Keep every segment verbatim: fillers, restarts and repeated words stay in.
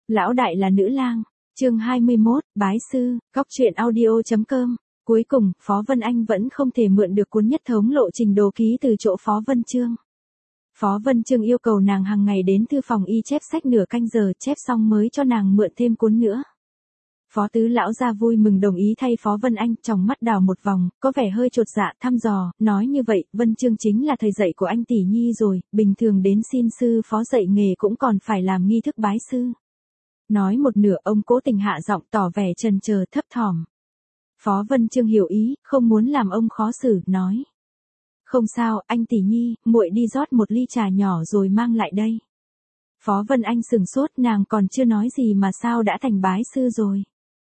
Lão đại là nữ lang. Chương hai mươi mốt, bái sư, góc truyện audio chấm com. Cuối cùng, Phó Vân Anh vẫn không thể mượn được cuốn nhất thống lộ trình đồ ký từ chỗ Phó Vân Chương. Phó Vân Chương yêu cầu nàng hàng ngày đến thư phòng y chép sách nửa canh giờ, chép xong mới cho nàng mượn thêm cuốn nữa. Phó Tứ lão gia vui mừng đồng ý thay Phó Vân Anh, tròng mắt đảo một vòng, có vẻ hơi chột dạ, thăm dò, nói như vậy, Vân Chương chính là thầy dạy của anh tỷ nhi rồi, bình thường đến xin sư phó dạy nghề cũng còn phải làm nghi thức bái sư. Nói một nửa, ông cố tình hạ giọng tỏ vẻ chần chờ thấp thỏm. Phó Vân Chương hiểu ý, không muốn làm ông khó xử, nói: "Không sao, anh tỷ nhi, muội đi rót một ly trà nhỏ rồi mang lại đây." Phó Vân Anh sừng sốt, nàng còn chưa nói gì mà sao đã thành bái sư rồi.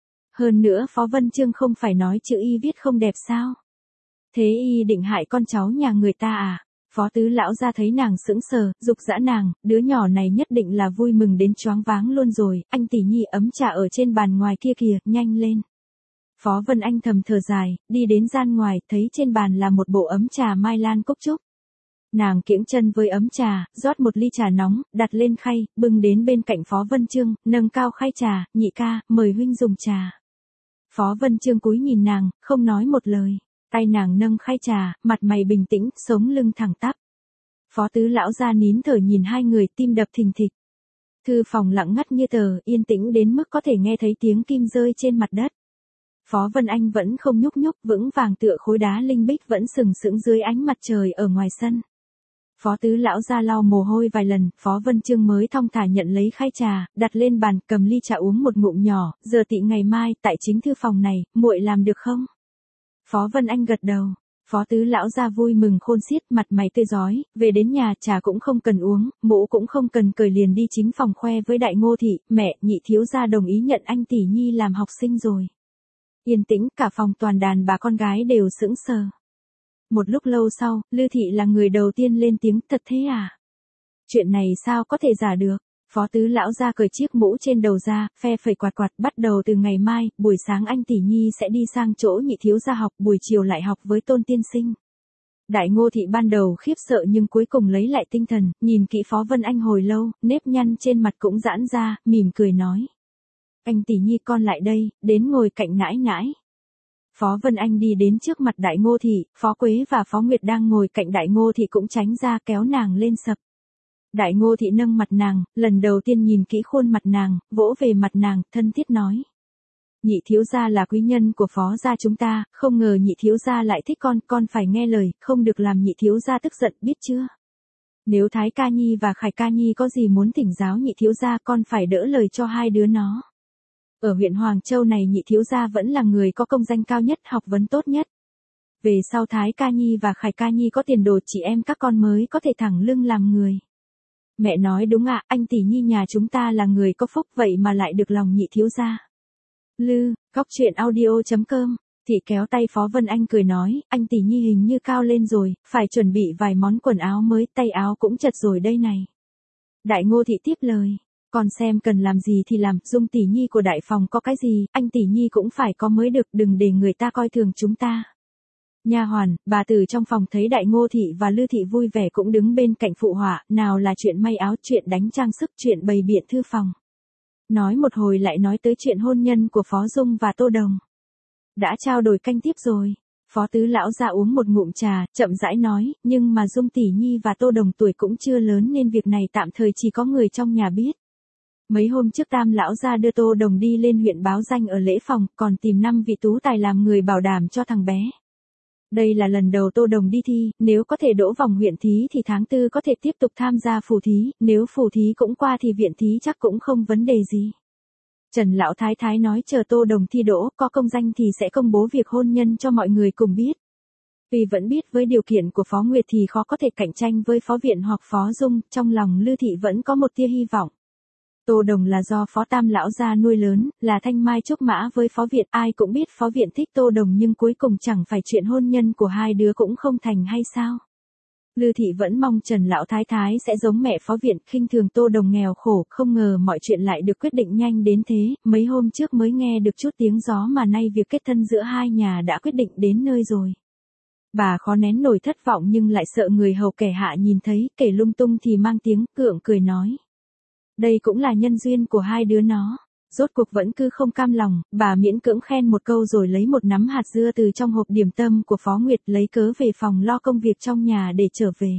Hơn nữa Phó Vân Chương không phải nói chữ y viết không đẹp sao? Thế y định hại con cháu nhà người ta à? Phó Tứ lão ra thấy nàng sững sờ, giục giã nàng, đứa nhỏ này nhất định là vui mừng đến choáng váng luôn rồi, anh tỷ nhi ấm trà ở trên bàn ngoài kia kìa, nhanh lên. Phó Vân Anh thầm thở dài, đi đến gian ngoài, thấy trên bàn là một bộ ấm trà mai lan cúc trúc. Nàng kiễng chân với ấm trà, rót một ly trà nóng, đặt lên khay, bưng đến bên cạnh Phó Vân Chương, nâng cao khay trà, nhị ca, mời huynh dùng trà. Phó Vân Chương cúi nhìn nàng, không nói một lời, tay nàng nâng khay trà, mặt mày bình tĩnh, sống lưng thẳng tắp. Phó Tứ lão ra nín thở nhìn hai người, tim đập thình thịch. Thư phòng lặng ngắt như tờ, yên tĩnh đến mức có thể nghe thấy tiếng kim rơi trên mặt đất. Phó Vân Anh vẫn không nhúc nhúc, vững vàng tựa khối đá linh bích vẫn sừng sững dưới ánh mặt trời ở ngoài sân. Phó Tứ lão ra lau mồ hôi vài lần, Phó Vân Chương mới thong thả nhận lấy khay trà, đặt lên bàn, cầm ly trà uống một ngụm nhỏ, giờ tị ngày mai, tại chính thư phòng này, muội làm được không? Phó Vân Anh gật đầu. Phó Tứ lão ra vui mừng khôn xiết, mặt mày tươi rói, về đến nhà trà cũng không cần uống, mũ cũng không cần cởi liền đi chính phòng khoe với Đại Ngô thị, mẹ, nhị thiếu gia đồng ý nhận anh tỷ nhi làm học sinh rồi. Yên tĩnh, cả phòng toàn đàn bà con gái đều sững sờ. Một lúc lâu sau, Lư thị là người đầu tiên lên tiếng, thật thế à? Chuyện này sao có thể giả được? Phó Tứ lão ra cởi chiếc mũ trên đầu ra, phe phẩy quạt quạt, bắt đầu từ ngày mai, buổi sáng anh tỷ nhi sẽ đi sang chỗ nhị thiếu gia học, buổi chiều lại học với Tôn tiên sinh. Đại Ngô thị ban đầu khiếp sợ nhưng cuối cùng lấy lại tinh thần, nhìn kỹ Phó Vân Anh hồi lâu, nếp nhăn trên mặt cũng giãn ra, mỉm cười nói: "Anh tỷ nhi con lại đây, đến ngồi cạnh nãi nãi." Phó Vân Anh đi đến trước mặt Đại Ngô thị, Phó Quế và Phó Nguyệt đang ngồi cạnh Đại Ngô thị cũng tránh ra kéo nàng lên sập. Đại Ngô thị nâng mặt nàng, lần đầu tiên nhìn kỹ khuôn mặt nàng, vỗ về mặt nàng, thân thiết nói: "Nhị thiếu gia là quý nhân của Phó gia chúng ta, không ngờ nhị thiếu gia lại thích con, con phải nghe lời, không được làm nhị thiếu gia tức giận, biết chưa? Nếu Thái Ca Nhi và Khải Ca Nhi có gì muốn thỉnh giáo nhị thiếu gia, con phải đỡ lời cho hai đứa nó. Ở huyện Hoàng Châu này nhị thiếu gia vẫn là người có công danh cao nhất, học vấn tốt nhất. Về sau Thái Ca Nhi và Khải Ca Nhi có tiền đồ, chị em các con mới có thể thẳng lưng làm người." Mẹ nói đúng ạ, anh tỷ nhi nhà chúng ta là người có phúc vậy mà lại được lòng nhị thiếu gia. Lư, góc truyện audio chấm com. Thị kéo tay Phó Vân Anh cười nói, anh tỷ nhi hình như cao lên rồi, phải chuẩn bị vài món quần áo mới, tay áo cũng chật rồi đây này. Đại Ngô thị tiếp lời, con xem cần làm gì thì làm, Dung tỷ nhi của đại phòng có cái gì, anh tỷ nhi cũng phải có mới được, đừng để người ta coi thường chúng ta. Nha hoàn, bà từ trong phòng thấy Đại Ngô thị và Lư thị vui vẻ cũng đứng bên cạnh phụ họa, nào là chuyện may áo, chuyện đánh trang sức, chuyện bày biện thư phòng. Nói một hồi lại nói tới chuyện hôn nhân của Phó Dung và Tô Đồng. Đã trao đổi canh tiếp rồi. Phó Tứ lão ra uống một ngụm trà, chậm rãi nói, nhưng mà Dung tỷ nhi và Tô Đồng tuổi cũng chưa lớn nên việc này tạm thời chỉ có người trong nhà biết. Mấy hôm trước Tam lão ra đưa Tô Đồng đi lên huyện báo danh ở lễ phòng, còn tìm năm vị tú tài làm người bảo đảm cho thằng bé. Đây là lần đầu Tô Đồng đi thi, nếu có thể đỗ vòng huyện thí thì tháng tư có thể tiếp tục tham gia phù thí, nếu phù thí cũng qua thì viện thí chắc cũng không vấn đề gì. Trần lão thái thái nói chờ Tô Đồng thi đỗ, có công danh thì sẽ công bố việc hôn nhân cho mọi người cùng biết. Vì vẫn biết với điều kiện của Phó Nguyệt thì khó có thể cạnh tranh với Phó Viện hoặc Phó Dung, trong lòng Lư thị vẫn có một tia hy vọng. Tô Đồng là do Phó Tam lão gia nuôi lớn, là thanh mai trúc mã với Phó Viện, ai cũng biết Phó Viện thích Tô Đồng nhưng cuối cùng chẳng phải chuyện hôn nhân của hai đứa cũng không thành hay sao? Lư thị vẫn mong Trần lão thái thái sẽ giống mẹ Phó Viện, khinh thường Tô Đồng nghèo khổ, không ngờ mọi chuyện lại được quyết định nhanh đến thế, mấy hôm trước mới nghe được chút tiếng gió mà nay việc kết thân giữa hai nhà đã quyết định đến nơi rồi. Bà khó nén nổi thất vọng nhưng lại sợ người hầu kẻ hạ nhìn thấy, kể lung tung thì mang tiếng, gượng cười nói. Đây cũng là nhân duyên của hai đứa nó. Rốt cuộc vẫn cứ không cam lòng, bà miễn cưỡng khen một câu rồi lấy một nắm hạt dưa từ trong hộp điểm tâm của Phó Nguyệt, lấy cớ về phòng lo công việc trong nhà để trở về.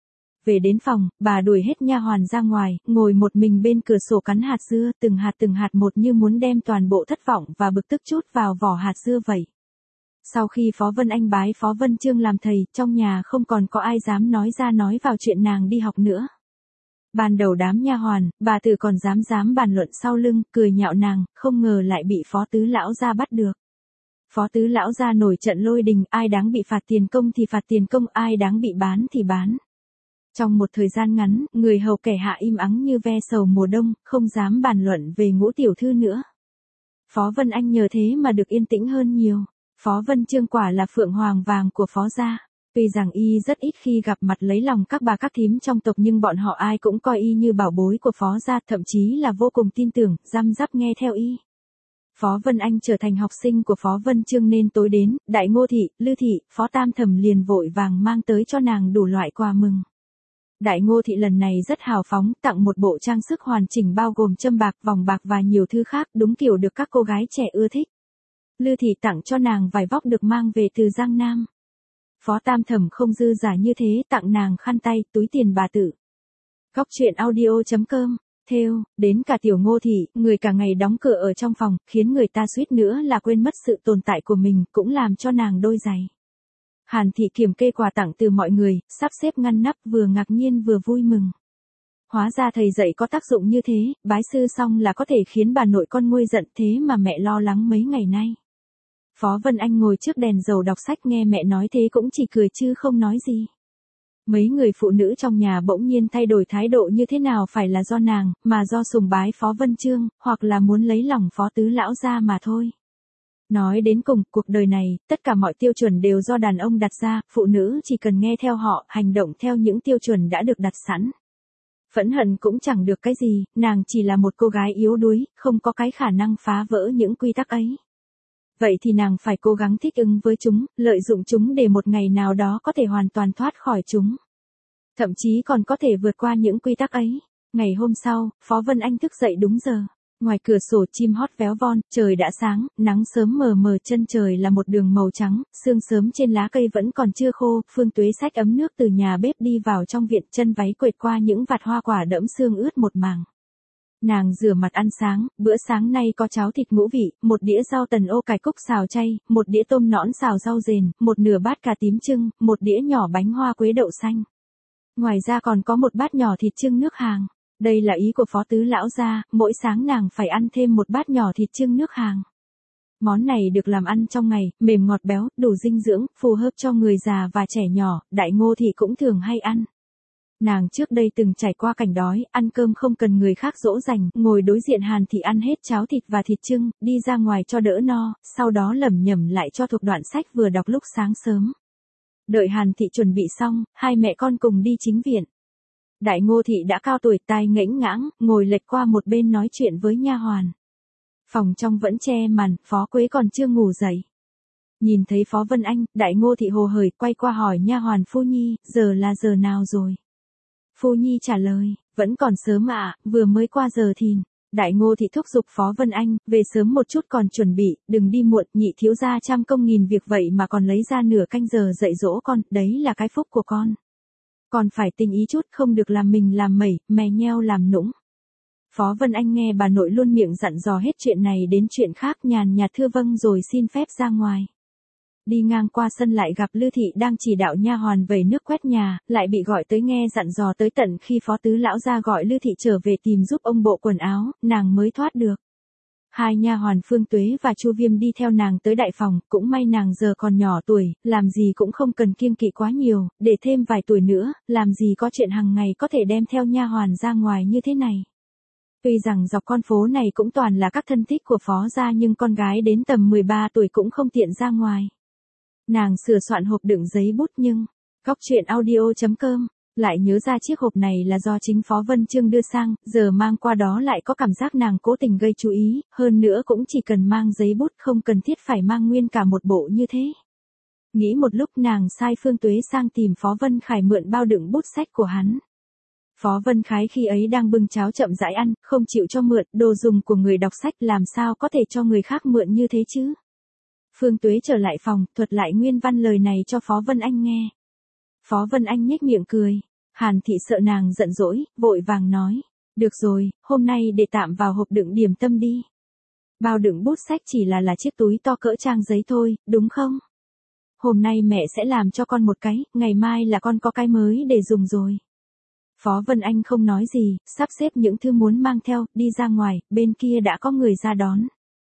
Về đến phòng, bà đuổi hết nha hoàn ra ngoài, ngồi một mình bên cửa sổ cắn hạt dưa, từng hạt từng hạt một như muốn đem toàn bộ thất vọng và bực tức chút vào vỏ hạt dưa vậy. Sau khi Phó Vân Anh bái Phó Vân Chương làm thầy, trong nhà không còn có ai dám nói ra nói vào chuyện nàng đi học nữa. Ban đầu đám nha hoàn, bà Tử còn dám dám bàn luận sau lưng, cười nhạo nàng, không ngờ lại bị Phó Tứ Lão gia bắt được. Phó Tứ Lão gia nổi trận lôi đình, ai đáng bị phạt tiền công thì phạt tiền công, ai đáng bị bán thì bán. Trong một thời gian ngắn, người hầu kẻ hạ im ắng như ve sầu mùa đông, không dám bàn luận về Ngũ tiểu thư nữa. Phó Vân Anh nhờ thế mà được yên tĩnh hơn nhiều. Phó Vân Chương quả là phượng hoàng vàng của Phó gia. Tuy rằng y rất ít khi gặp mặt lấy lòng các bà các thím trong tộc nhưng bọn họ ai cũng coi y như bảo bối của Phó gia, thậm chí là vô cùng tin tưởng, răm rắp nghe theo y. Phó Vân Anh trở thành học sinh của Phó Vân Chương nên tối đến, Đại Ngô thị, Lư thị, Phó Tam Thẩm liền vội vàng mang tới cho nàng đủ loại quà mừng. Đại Ngô thị lần này rất hào phóng, tặng một bộ trang sức hoàn chỉnh bao gồm châm bạc, vòng bạc và nhiều thứ khác, đúng kiểu được các cô gái trẻ ưa thích. Lư thị tặng cho nàng vải vóc được mang về từ Giang Nam. Phó Tam Thẩm không dư giả như thế, tặng nàng khăn tay, túi tiền bà Tử. Góc truyện audio chấm com, theo, đến cả Tiểu Ngô thị, người cả ngày đóng cửa ở trong phòng, khiến người ta suýt nữa là quên mất sự tồn tại của mình, cũng làm cho nàng đôi giày. Hàn thị kiểm kê quà tặng từ mọi người, sắp xếp ngăn nắp, vừa ngạc nhiên vừa vui mừng. Hóa ra thầy dạy có tác dụng như thế, bái sư xong là có thể khiến bà nội con nguôi giận, thế mà mẹ lo lắng mấy ngày nay. Phó Vân Anh ngồi trước đèn dầu đọc sách, nghe mẹ nói thế cũng chỉ cười chứ không nói gì. Mấy người phụ nữ trong nhà bỗng nhiên thay đổi thái độ như thế nào phải là do nàng, mà do sùng bái Phó Vân Chương, hoặc là muốn lấy lòng Phó Tứ Lão gia mà thôi. Nói đến cùng, cuộc đời này, tất cả mọi tiêu chuẩn đều do đàn ông đặt ra, phụ nữ chỉ cần nghe theo họ, hành động theo những tiêu chuẩn đã được đặt sẵn. Phẫn hận cũng chẳng được cái gì, nàng chỉ là một cô gái yếu đuối, không có cái khả năng phá vỡ những quy tắc ấy. Vậy thì nàng phải cố gắng thích ứng với chúng, lợi dụng chúng để một ngày nào đó có thể hoàn toàn thoát khỏi chúng. Thậm chí còn có thể vượt qua những quy tắc ấy. Ngày hôm sau, Phó Vân Anh thức dậy đúng giờ. Ngoài cửa sổ chim hót véo von, trời đã sáng, nắng sớm mờ mờ, chân trời là một đường màu trắng, sương sớm trên lá cây vẫn còn chưa khô. Phương Tuế xách ấm nước từ nhà bếp đi vào trong viện, chân váy quệt qua những vạt hoa quả đẫm sương ướt một mảng. Nàng rửa mặt ăn sáng, bữa sáng nay có cháo thịt ngũ vị, một đĩa rau tần ô cải cúc xào chay, một đĩa tôm nõn xào rau dền, một nửa bát cà tím trưng, một đĩa nhỏ bánh hoa quế đậu xanh. Ngoài ra còn có một bát nhỏ thịt trưng nước hàng. Đây là ý của Phó Tứ Lão gia, mỗi sáng nàng phải ăn thêm một bát nhỏ thịt trưng nước hàng. Món này được làm ăn trong ngày, mềm ngọt béo, đủ dinh dưỡng, phù hợp cho người già và trẻ nhỏ, Đại Ngô thị cũng thường hay ăn. Nàng trước đây từng trải qua cảnh đói, ăn cơm không cần người khác dỗ dành, ngồi đối diện Hàn thị ăn hết cháo thịt và thịt trưng, đi ra ngoài cho đỡ no, sau đó lẩm nhẩm lại cho thuộc đoạn sách vừa đọc lúc sáng sớm. Đợi Hàn thị chuẩn bị xong, hai mẹ con cùng đi chính viện. Đại Ngô thị đã cao tuổi, tai nghẽnh ngãng, ngồi lệch qua một bên nói chuyện với nha hoàn. Phòng trong vẫn che màn, Phó Quế còn chưa ngủ dậy. Nhìn thấy Phó Vân Anh, Đại Ngô thị hồ hởi quay qua hỏi nha hoàn Phu Nhi, giờ là giờ nào rồi? Phu Nhi trả lời, vẫn còn sớm ạ, à, vừa mới qua giờ thìn. Đại Ngô thị thúc giục Phó Vân Anh, về sớm một chút còn chuẩn bị, đừng đi muộn, nhị thiếu gia trăm công nghìn việc vậy mà còn lấy ra nửa canh giờ dạy dỗ con, đấy là cái phúc của con. Còn phải tinh ý chút, không được làm mình làm mẩy, mè nheo làm nũng. Phó Vân Anh nghe bà nội luôn miệng dặn dò hết chuyện này đến chuyện khác, nhàn nhạt thưa vâng rồi xin phép ra ngoài. Đi ngang qua sân lại gặp Lư thị đang chỉ đạo nha hoàn vẩy nước quét nhà, lại bị gọi tới nghe dặn dò tới tận khi Phó Tứ Lão gia gọi Lư thị trở về tìm giúp ông bộ quần áo, nàng mới thoát được. Hai nha hoàn Phương Tuế và Chu Viêm đi theo nàng tới đại phòng, cũng may nàng giờ còn nhỏ tuổi, làm gì cũng không cần kiêng kỵ quá nhiều, để thêm vài tuổi nữa, làm gì có chuyện hàng ngày có thể đem theo nha hoàn ra ngoài như thế này. Tuy rằng dọc con phố này cũng toàn là các thân thích của Phó gia nhưng con gái đến tầm mười ba tuổi cũng không tiện ra ngoài. Nàng sửa soạn hộp đựng giấy bút nhưng, góc truyện audio chấm com, lại nhớ ra chiếc hộp này là do chính Phó Vân Chương đưa sang, giờ mang qua đó lại có cảm giác nàng cố tình gây chú ý, hơn nữa cũng chỉ cần mang giấy bút không cần thiết phải mang nguyên cả một bộ như thế. Nghĩ một lúc nàng sai Phương Tuế sang tìm Phó Vân Khải mượn bao đựng bút sách của hắn. Phó Vân Khái khi ấy đang bưng cháo chậm rãi ăn, không chịu cho mượn, đồ dùng của người đọc sách làm sao có thể cho người khác mượn như thế chứ. Phương Tuế trở lại phòng, thuật lại nguyên văn lời này cho Phó Vân Anh nghe. Phó Vân Anh nhếch miệng cười. Hàn Thị sợ nàng giận dỗi, vội vàng nói. Được rồi, hôm nay để tạm vào hộp đựng điểm tâm đi. Bao đựng bút sách chỉ là là chiếc túi to cỡ trang giấy thôi, đúng không? Hôm nay mẹ sẽ làm cho con một cái, ngày mai là con có cái mới để dùng rồi. Phó Vân Anh không nói gì, sắp xếp những thứ muốn mang theo, đi ra ngoài, bên kia đã có người ra đón.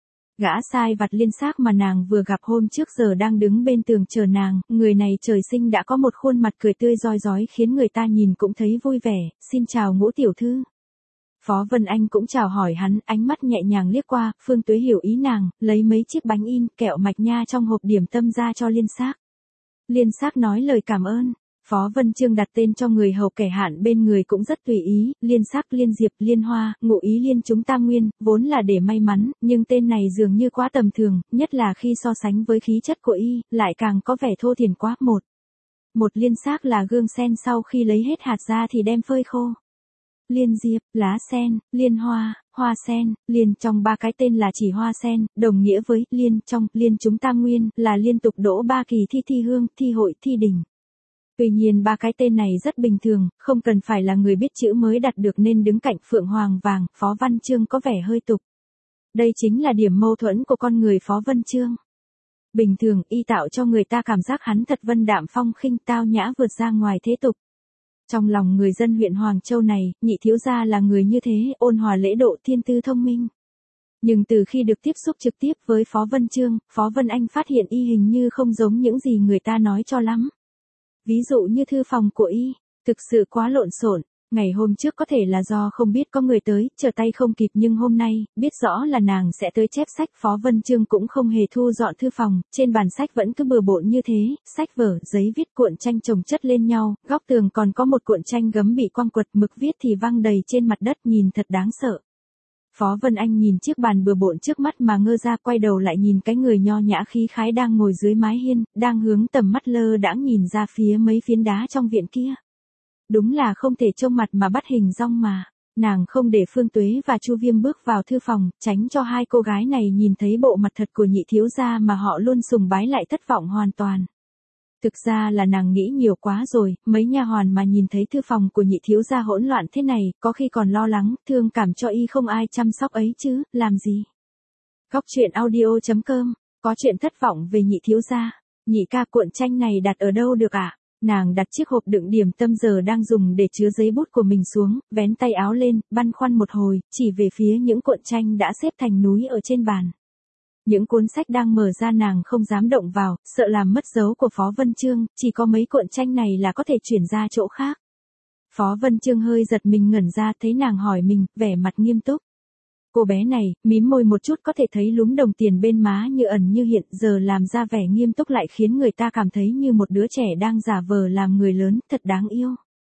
Gã sai vặt Liên Xác mà nàng vừa gặp hôm trước giờ đang đứng bên tường chờ nàng, người này trời sinh đã có một khuôn mặt cười tươi rói rói khiến người ta nhìn cũng thấy vui vẻ, xin chào Ngũ tiểu thư. Phó Vân Anh cũng chào hỏi hắn, ánh mắt nhẹ nhàng liếc qua, Phương Tuế hiểu ý nàng, lấy mấy chiếc bánh in, kẹo mạch nha trong hộp điểm tâm ra cho Liên Xác. Liên Xác nói lời cảm ơn. Phó Vân Chương đặt tên cho người hầu kẻ hạn bên người cũng rất tùy ý, Liên Sắc, Liên Diệp, Liên Hoa, Ngụ Ý Liên chúng tam nguyên, vốn là để may mắn, nhưng tên này dường như quá tầm thường, nhất là khi so sánh với khí chất của y, lại càng có vẻ thô thiển quá. Một, một Liên Sắc là gương sen sau khi lấy hết hạt ra thì đem phơi khô. Liên Diệp, lá sen, Liên Hoa, hoa sen, Liên trong ba cái tên là chỉ hoa sen, đồng nghĩa với Liên trong, Liên chúng tam nguyên, là liên tục đỗ ba kỳ thi thi hương, thi hội, thi đình. Tuy nhiên ba cái tên này rất bình thường, không cần phải là người biết chữ mới đặt được nên đứng cạnh Phượng Hoàng Vàng, Phó Văn Chương có vẻ hơi tục. Đây chính là điểm mâu thuẫn của con người Phó Văn Chương. Bình thường, y tạo cho người ta cảm giác hắn thật vân đạm phong khinh tao nhã vượt ra ngoài thế tục. Trong lòng người dân huyện Hoàng Châu này, nhị thiếu gia là người như thế, ôn hòa lễ độ thiên tư thông minh. Nhưng từ khi được tiếp xúc trực tiếp với Phó Văn Chương, Phó Vân Anh phát hiện y hình như không giống những gì người ta nói cho lắm. Ví dụ như thư phòng của y, thực sự quá lộn xộn. Ngày hôm trước có thể là do không biết có người tới, trở tay không kịp, nhưng hôm nay, biết rõ là nàng sẽ tới chép sách. Phó Vân Chương cũng không hề thu dọn thư phòng, trên bàn sách vẫn cứ bừa bộn như thế, sách vở, giấy viết, cuộn tranh chồng chất lên nhau, góc tường còn có một cuộn tranh gấm bị quăng quật, mực viết thì văng đầy trên mặt đất, nhìn thật đáng sợ. Phó Vân Anh nhìn chiếc bàn bừa bộn trước mắt mà ngơ ra, quay đầu lại nhìn cái người nho nhã khí khái đang ngồi dưới mái hiên, đang hướng tầm mắt lơ đãng nhìn ra phía mấy phiến đá trong viện kia. Đúng là không thể trông mặt mà bắt hình dong mà. Nàng không để Phương Tuế và Chu Viêm bước vào thư phòng, tránh cho hai cô gái này nhìn thấy bộ mặt thật của nhị thiếu gia mà họ luôn sùng bái lại thất vọng hoàn toàn. Thực ra là nàng nghĩ nhiều quá rồi, mấy nha hoàn mà nhìn thấy thư phòng của nhị thiếu gia hỗn loạn thế này, có khi còn lo lắng, thương cảm cho y không ai chăm sóc ấy chứ, làm gì. Góc truyện audio chấm com, có chuyện thất vọng về nhị thiếu gia. Nhị ca, cuộn tranh này đặt ở đâu được ạ? À? Nàng đặt chiếc hộp đựng điểm tâm giờ đang dùng để chứa giấy bút của mình xuống, vén tay áo lên, băn khoăn một hồi, chỉ về phía những cuộn tranh đã xếp thành núi ở trên bàn. Những cuốn sách đang mở ra nàng không dám động vào, sợ làm mất dấu của Phó Vân Chương, chỉ có mấy cuộn tranh này là có thể chuyển ra chỗ khác. Phó Vân Chương hơi giật mình ngẩn ra, thấy nàng hỏi mình, vẻ mặt nghiêm túc. Cô bé này, mím môi một chút có thể thấy lúm đồng tiền bên má như ẩn như hiện, giờ làm ra vẻ nghiêm túc lại khiến người ta cảm thấy như một đứa trẻ đang giả vờ làm người lớn, thật đáng yêu.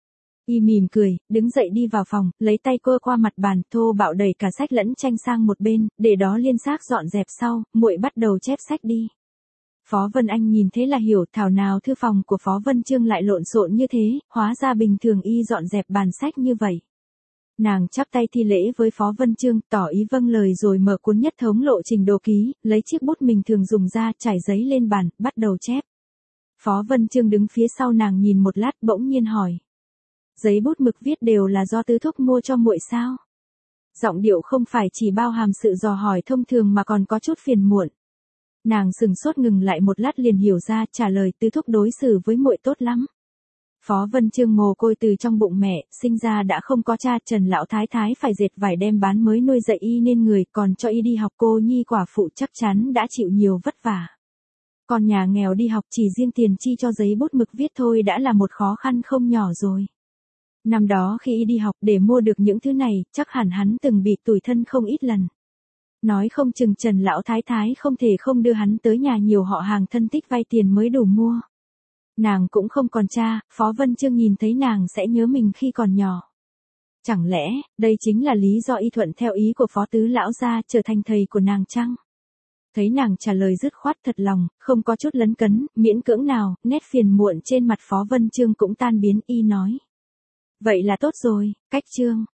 Y mỉm cười, đứng dậy đi vào phòng, lấy tay quơ qua mặt bàn, thô bạo đẩy cả sách lẫn tranh sang một bên, để đó Liên Xác dọn dẹp sau, muội bắt đầu chép sách đi. Phó Vân Anh nhìn thế là hiểu, thảo nào thư phòng của Phó Vân Chương lại lộn xộn như thế, hóa ra bình thường y dọn dẹp bàn sách như vậy. Nàng chắp tay thi lễ với Phó Vân Chương, tỏ ý vâng lời rồi mở cuốn nhất thống lộ trình đồ ký, lấy chiếc bút mình thường dùng ra, trải giấy lên bàn, bắt đầu chép. Phó Vân Chương đứng phía sau nàng nhìn một lát, bỗng nhiên hỏi. Giấy bút mực viết đều là do tứ thúc mua cho muội sao? Giọng điệu không phải chỉ bao hàm sự dò hỏi thông thường mà còn có chút phiền muộn. Nàng sừng sốt ngừng lại một lát liền hiểu ra, trả lời tứ thúc đối xử với muội tốt lắm. Phó Vân Chương mồ côi từ trong bụng mẹ, sinh ra đã không có cha, Trần lão thái thái phải dệt vải đem bán mới nuôi dạy y nên người, còn cho y đi học, cô nhi quả phụ chắc chắn đã chịu nhiều vất vả. Còn nhà nghèo đi học chỉ riêng tiền chi cho giấy bút mực viết thôi đã là một khó khăn không nhỏ rồi. Năm đó khi y đi học để mua được những thứ này, chắc hẳn hắn từng bị tủi thân không ít lần. Nói không chừng Trần lão thái thái không thể không đưa hắn tới nhà nhiều họ hàng thân thích vay tiền mới đủ mua. Nàng cũng không còn cha, Phó Vân Chương nhìn thấy nàng sẽ nhớ mình khi còn nhỏ. Chẳng lẽ, đây chính là lý do y thuận theo ý của Phó Tứ lão gia trở thành thầy của nàng chăng? Thấy nàng trả lời dứt khoát thật lòng, không có chút lấn cấn, miễn cưỡng nào, nét phiền muộn trên mặt Phó Vân Chương cũng tan biến, y nói. Vậy là tốt rồi, cách chương.